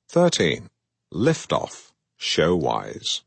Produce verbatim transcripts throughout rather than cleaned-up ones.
thirteen. Liftoff, Showwise.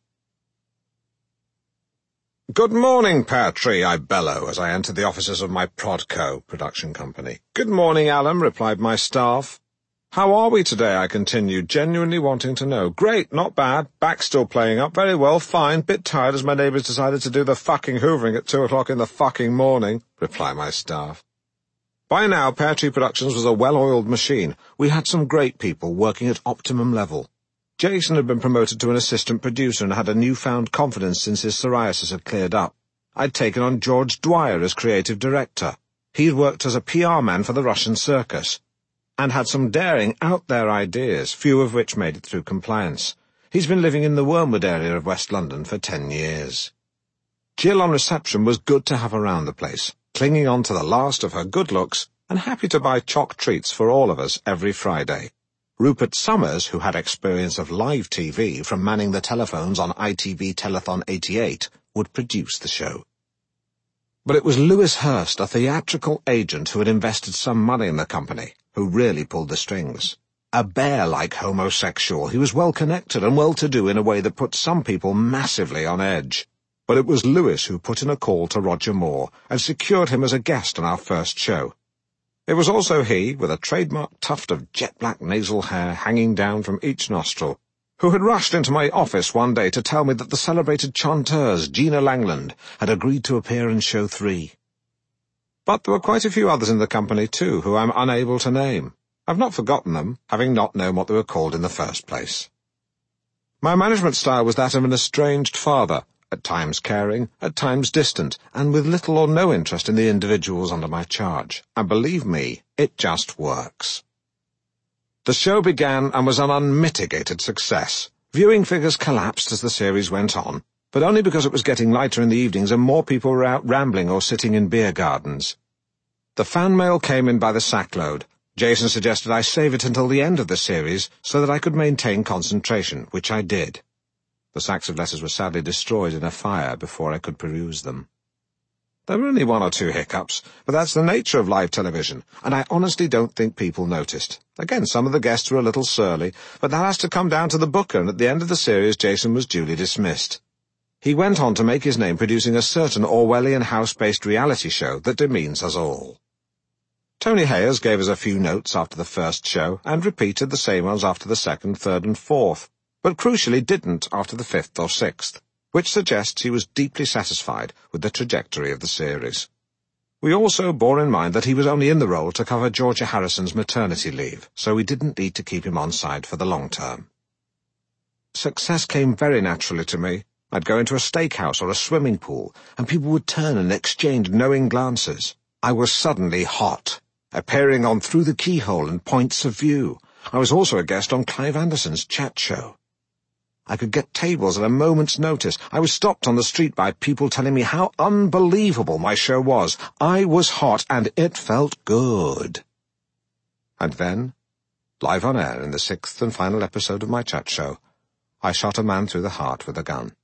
"Good morning, Pear Tree," I bellow as I enter the offices of my Prodco production company. "Good morning, Alan," replied my staff. "How are we today?" I continued, genuinely wanting to know. "Great, not bad. Back still playing up. Very well, fine. Bit tired as my neighbours decided to do the fucking hoovering at two o'clock in the fucking morning," reply my staff. By now, Pear Tree Productions was a well-oiled machine. We had some great people working at optimum level. Jason had been promoted to an assistant producer and had a newfound confidence since his psoriasis had cleared up. I'd taken on George Dwyer as creative director. He'd worked as a P R man for the Russian circus, and had some daring, out-there ideas, few of which made it through compliance. He's been living in the Wormwood area of West London for ten years. Jill on reception was good to have around the place, clinging on to the last of her good looks and happy to buy choc treats for all of us every Friday. Rupert Summers, who had experience of live T V from manning the telephones on I T V Telethon eighty-eight, would produce the show. But it was Lewis Hurst, a theatrical agent who had invested some money in the company, who really pulled the strings. A bear-like homosexual, he was well-connected and well-to-do in a way that put some people massively on edge. But it was Lewis who put in a call to Roger Moore and secured him as a guest on our first show. It was also he, with a trademark tuft of jet-black nasal hair hanging down from each nostril, who had rushed into my office one day to tell me that the celebrated chanteuse Gina Langland had agreed to appear in show three. But there were quite a few others in the company, too, who I'm unable to name. I've not forgotten them, having not known what they were called in the first place. My management style was that of an estranged father, at times caring, at times distant, and with little or no interest in the individuals under my charge. And believe me, it just works. The show began and was an unmitigated success. Viewing figures collapsed as the series went on, but only because it was getting lighter in the evenings and more people were out rambling or sitting in beer gardens. The fan mail came in by the sackload. Jason suggested I save it until the end of the series so that I could maintain concentration, which I did. The sacks of letters were sadly destroyed in a fire before I could peruse them. There were only one or two hiccups, but that's the nature of live television, and I honestly don't think people noticed. Again, some of the guests were a little surly, but that has to come down to the booker, and at the end of the series Jason was duly dismissed. He went on to make his name producing a certain Orwellian house-based reality show that demeans us all. Tony Hayers gave us a few notes after the first show, and repeated the same ones after the second, third, and fourth, but crucially didn't after the fifth or sixth, which suggests he was deeply satisfied with the trajectory of the series. We also bore in mind that he was only in the role to cover Georgia Harrison's maternity leave, so we didn't need to keep him on side for the long term. Success came very naturally to me. I'd go into a steakhouse or a swimming pool, and people would turn and exchange knowing glances. I was suddenly hot, appearing on Through the Keyhole and Points of View. I was also a guest on Clive Anderson's Chat Show. I could get tables at a moment's notice. I was stopped on the street by people telling me how unbelievable my show was. I was hot, and it felt good. And then, live on air in the sixth and final episode of my Chat Show, I shot a man through the heart with a gun.